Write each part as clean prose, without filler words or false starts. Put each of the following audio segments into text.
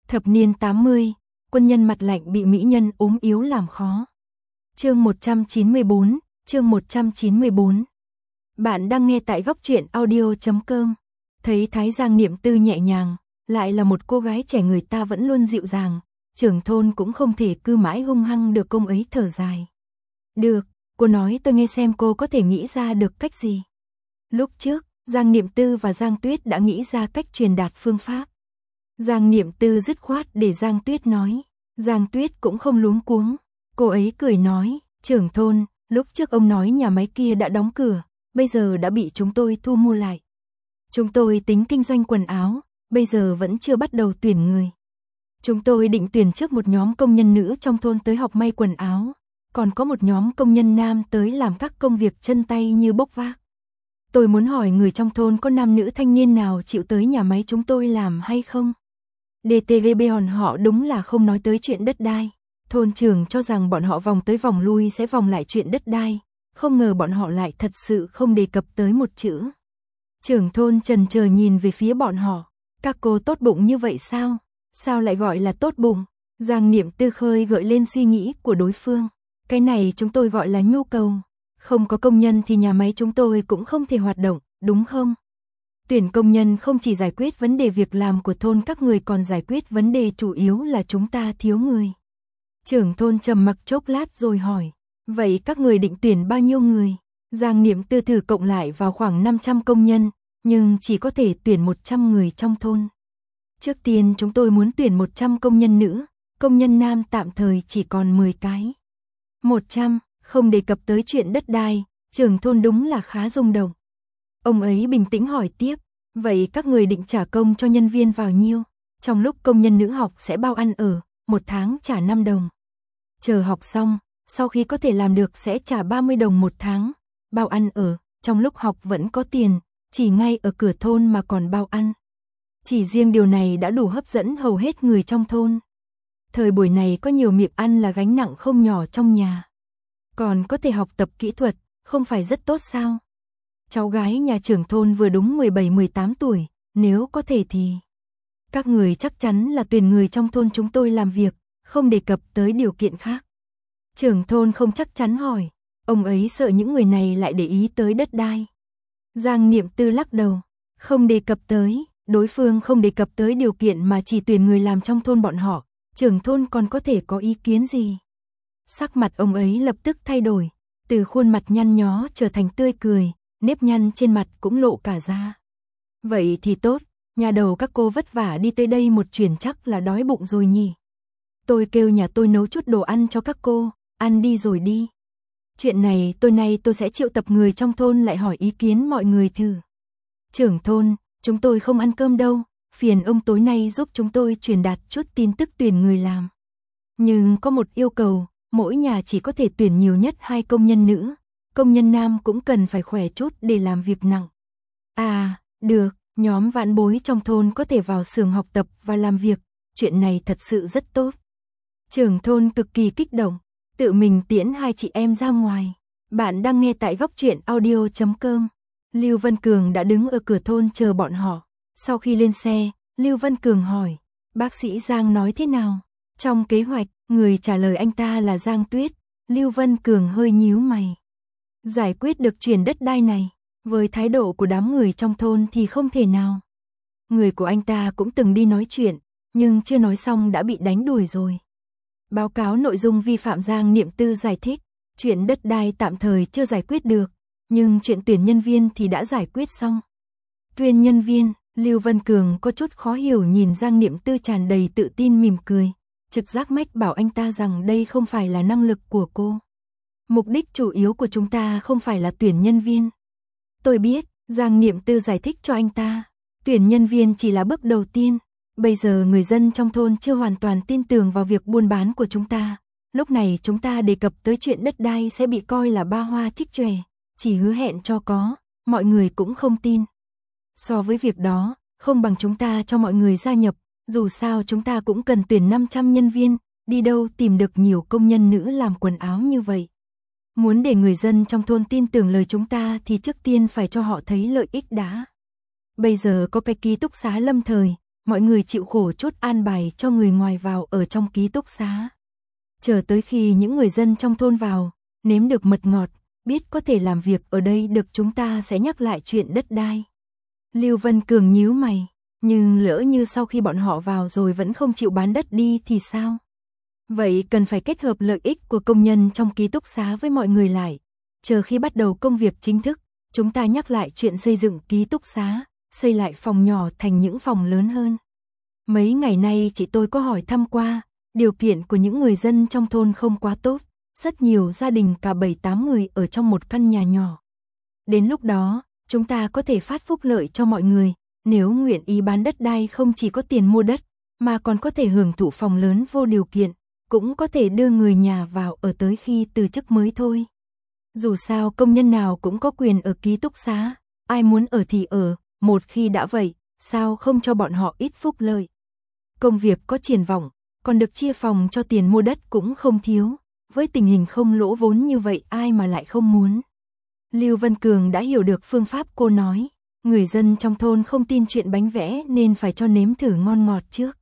Thập niên 80, quân nhân mặt lạnh bị mỹ nhân ốm yếu làm khó. Chương 194, chương 194. Bạn đang nghe tại góc truyện audio.com. Thấy Thái Giang Niệm Tư nhẹ nhàng, lại là một cô gái trẻ người ta vẫn luôn dịu dàng, trưởng thôn cũng không thể cứ mãi hung hăng được công ấy thở dài. Được, cô nói tôi nghe xem cô có thể nghĩ ra được cách gì. Lúc trước, Giang Niệm Tư và Giang Tuyết đã nghĩ ra cách truyền đạt phương pháp. Giang Niệm Tư dứt khoát để Giang Tuyết nói. Giang Tuyết cũng không luống cuống. Cô ấy cười nói, trưởng thôn, lúc trước ông nói nhà máy kia đã đóng cửa, bây giờ đã bị chúng tôi thu mua lại. Chúng tôi tính kinh doanh quần áo, bây giờ vẫn chưa bắt đầu tuyển người. Chúng tôi định tuyển trước một nhóm công nhân nữ trong thôn tới học may quần áo, còn có một nhóm công nhân nam tới làm các công việc chân tay như bốc vác. Tôi muốn hỏi người trong thôn có nam nữ thanh niên nào chịu tới nhà máy chúng tôi làm hay không? DTVB hòn họ đúng là không nói tới chuyện đất đai. Thôn trưởng cho rằng bọn họ vòng tới vòng lui sẽ vòng lại chuyện đất đai, không ngờ bọn họ lại thật sự không đề cập tới một chữ. Trưởng thôn chần chờ nhìn về phía bọn họ, các cô tốt bụng như vậy sao? Sao lại gọi là tốt bụng? Giang Niệm Tư khơi gợi lên suy nghĩ của đối phương. Cái này chúng tôi gọi là nhu cầu. Không có công nhân thì nhà máy chúng tôi cũng không thể hoạt động, đúng không? Tuyển công nhân không chỉ giải quyết vấn đề việc làm của thôn các người còn giải quyết vấn đề chủ yếu là chúng ta thiếu người. Trưởng thôn trầm mặc chốc lát rồi hỏi, vậy các người định tuyển bao nhiêu người? Giang Niệm Tư thử cộng lại vào khoảng 500 công nhân, nhưng chỉ có thể tuyển 100 người trong thôn. Trước tiên chúng tôi muốn tuyển 100 công nhân nữ, công nhân nam tạm thời chỉ còn 10 cái. 100, không đề cập tới chuyện đất đai, trưởng thôn đúng là khá rung động. Ông ấy bình tĩnh hỏi tiếp, vậy các người định trả công cho nhân viên vào nhiêu? Trong lúc công nhân nữ học sẽ bao ăn ở, 1 tháng trả 5 đồng. Chờ học xong, sau khi có thể làm được sẽ trả 30 đồng 1 tháng. Bao ăn ở, trong lúc học vẫn có tiền, chỉ ngay ở cửa thôn mà còn bao ăn. Chỉ riêng điều này đã đủ hấp dẫn hầu hết người trong thôn. Thời buổi này có nhiều miệng ăn là gánh nặng không nhỏ trong nhà. Còn có thể học tập kỹ thuật, không phải rất tốt sao? Cháu gái nhà trưởng thôn vừa đúng 17-18 tuổi, nếu có thể thì các người chắc chắn là tuyển người trong thôn chúng tôi làm việc, không đề cập tới điều kiện khác. Trưởng thôn không chắc chắn hỏi, ông ấy sợ những người này lại để ý tới đất đai. Giang Niệm Tư lắc đầu, không đề cập tới, đối phương không đề cập tới điều kiện mà chỉ tuyển người làm trong thôn bọn họ, trưởng thôn còn có thể có ý kiến gì? Sắc mặt ông ấy lập tức thay đổi, từ khuôn mặt nhăn nhó trở thành tươi cười, nếp nhăn trên mặt cũng lộ cả ra. Vậy thì tốt, nhà đầu các cô vất vả đi tới đây một chuyến chắc là đói bụng rồi nhỉ. Tôi kêu nhà tôi nấu chút đồ ăn cho các cô, ăn đi rồi đi. Chuyện này tôi sẽ triệu tập người trong thôn lại hỏi ý kiến mọi người thử. Trưởng thôn, chúng tôi không ăn cơm đâu, phiền ông tối nay giúp chúng tôi truyền đạt chút tin tức tuyển người làm. Nhưng có một yêu cầu, mỗi nhà chỉ có thể tuyển nhiều nhất 2 công nhân nữ, công nhân nam cũng cần phải khỏe chút để làm việc nặng. À, được, nhóm vãn bối trong thôn có thể vào xưởng học tập và làm việc, chuyện này thật sự rất tốt. Trưởng thôn cực kỳ kích động, tự mình tiễn 2 chị em ra ngoài. Bạn đang nghe tại góc truyện audio.com. Lưu Văn Cường đã đứng ở cửa thôn chờ bọn họ. Sau khi lên xe, Lưu Văn Cường hỏi, bác sĩ Giang nói thế nào? Trong kế hoạch, người trả lời anh ta là Giang Tuyết. Lưu Văn Cường hơi nhíu mày. Giải quyết được chuyện đất đai này, với thái độ của đám người trong thôn thì không thể nào. Người của anh ta cũng từng đi nói chuyện, nhưng chưa nói xong đã bị đánh đuổi rồi. Báo cáo nội dung vi phạm Giang Niệm Tư giải thích, chuyện đất đai tạm thời chưa giải quyết được, nhưng chuyện tuyển nhân viên thì đã giải quyết xong. Tuyển nhân viên, Lưu Văn Cường có chút khó hiểu nhìn Giang Niệm Tư tràn đầy tự tin mỉm cười, trực giác mách bảo anh ta rằng đây không phải là năng lực của cô. Mục đích chủ yếu của chúng ta không phải là tuyển nhân viên. Tôi biết, Giang Niệm Tư giải thích cho anh ta, tuyển nhân viên chỉ là bước đầu tiên. Bây giờ người dân trong thôn chưa hoàn toàn tin tưởng vào việc buôn bán của chúng ta. Lúc này chúng ta đề cập tới chuyện đất đai sẽ bị coi là ba hoa trích chòe, chỉ hứa hẹn cho có, mọi người cũng không tin. So với việc đó, không bằng chúng ta cho mọi người gia nhập, dù sao chúng ta cũng cần tuyển 500 nhân viên, đi đâu tìm được nhiều công nhân nữ làm quần áo như vậy. Muốn để người dân trong thôn tin tưởng lời chúng ta thì trước tiên phải cho họ thấy lợi ích đã. Bây giờ có cái ký túc xá lâm thời, mọi người chịu khổ chốt an bài cho người ngoài vào ở trong ký túc xá. Chờ tới khi những người dân trong thôn vào, nếm được mật ngọt, biết có thể làm việc ở đây được chúng ta sẽ nhắc lại chuyện đất đai. Lưu Vân Cường nhíu mày, nhưng lỡ như sau khi bọn họ vào rồi vẫn không chịu bán đất đi thì sao? Vậy cần phải kết hợp lợi ích của công nhân trong ký túc xá với mọi người lại. Chờ khi bắt đầu công việc chính thức, chúng ta nhắc lại chuyện xây dựng ký túc xá, xây lại phòng nhỏ thành những phòng lớn hơn. Mấy ngày nay chị tôi có hỏi thăm qua, điều kiện của những người dân trong thôn không quá tốt, rất nhiều gia đình cả 7-8 người ở trong một căn nhà nhỏ. Đến lúc đó, chúng ta có thể phát phúc lợi cho mọi người, nếu nguyện ý bán đất đai không chỉ có tiền mua đất, mà còn có thể hưởng thụ phòng lớn vô điều kiện, cũng có thể đưa người nhà vào ở tới khi từ chức mới thôi. Dù sao công nhân nào cũng có quyền ở ký túc xá, ai muốn ở thì ở, một khi đã vậy, sao không cho bọn họ ít phúc lợi. Công việc có triển vọng, còn được chia phòng cho tiền mua đất cũng không thiếu, với tình hình không lỗ vốn như vậy ai mà lại không muốn. Lưu Vân Cường đã hiểu được phương pháp cô nói, người dân trong thôn không tin chuyện bánh vẽ nên phải cho nếm thử ngon ngọt trước.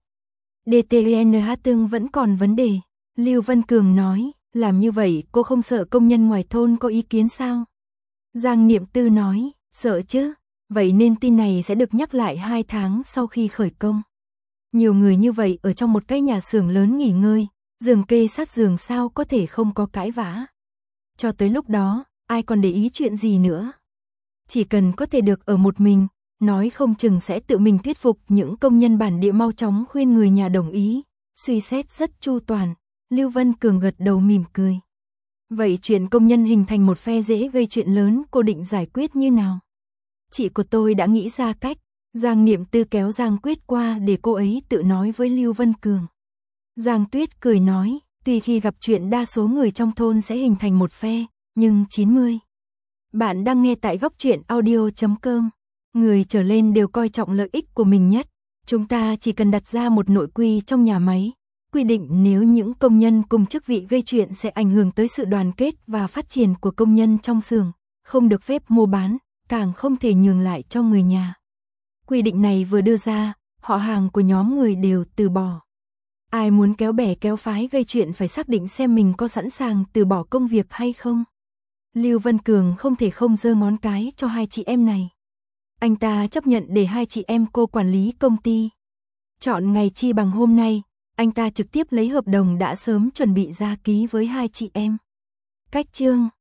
DTNH tương vẫn còn vấn đề, Lưu Vân Cường nói, làm như vậy cô không sợ công nhân ngoài thôn có ý kiến sao? Giang Niệm Tư nói, sợ chứ, vậy nên tin này sẽ được nhắc lại 2 tháng sau khi khởi công. Nhiều người như vậy ở trong một cái nhà xưởng lớn nghỉ ngơi, giường kê sát giường sao có thể không có cãi vã. Cho tới lúc đó, ai còn để ý chuyện gì nữa. Chỉ cần có thể được ở một mình, nói không chừng sẽ tự mình thuyết phục những công nhân bản địa mau chóng khuyên người nhà đồng ý, suy xét rất chu toàn. Lưu Vân Cường gật đầu mỉm cười. Vậy chuyện công nhân hình thành một phe dễ gây chuyện lớn cô định giải quyết như nào? Chị của tôi đã nghĩ ra cách. Giang Niệm Tư kéo Giang Quyết qua để cô ấy tự nói với Lưu Vân Cường. Giang Tuyết cười nói, tuy khi gặp chuyện đa số người trong thôn sẽ hình thành một phe, nhưng 90. Bạn đang nghe tại góc truyện audio.com. Người trở lên đều coi trọng lợi ích của mình nhất. Chúng ta chỉ cần đặt ra một nội quy trong nhà máy, quy định nếu những công nhân cùng chức vị gây chuyện sẽ ảnh hưởng tới sự đoàn kết và phát triển của công nhân trong xưởng, không được phép mua bán, càng không thể nhường lại cho người nhà. Quy định này vừa đưa ra, họ hàng của nhóm người đều từ bỏ. Ai muốn kéo bè kéo phái gây chuyện phải xác định xem mình có sẵn sàng từ bỏ công việc hay không. Lưu Vân Cường không thể không giơ ngón cái cho hai chị em này. Anh ta chấp nhận để hai chị em cô quản lý công ty. Chọn ngày chi bằng hôm nay, anh ta trực tiếp lấy hợp đồng đã sớm chuẩn bị ra ký với hai chị em. Cách chương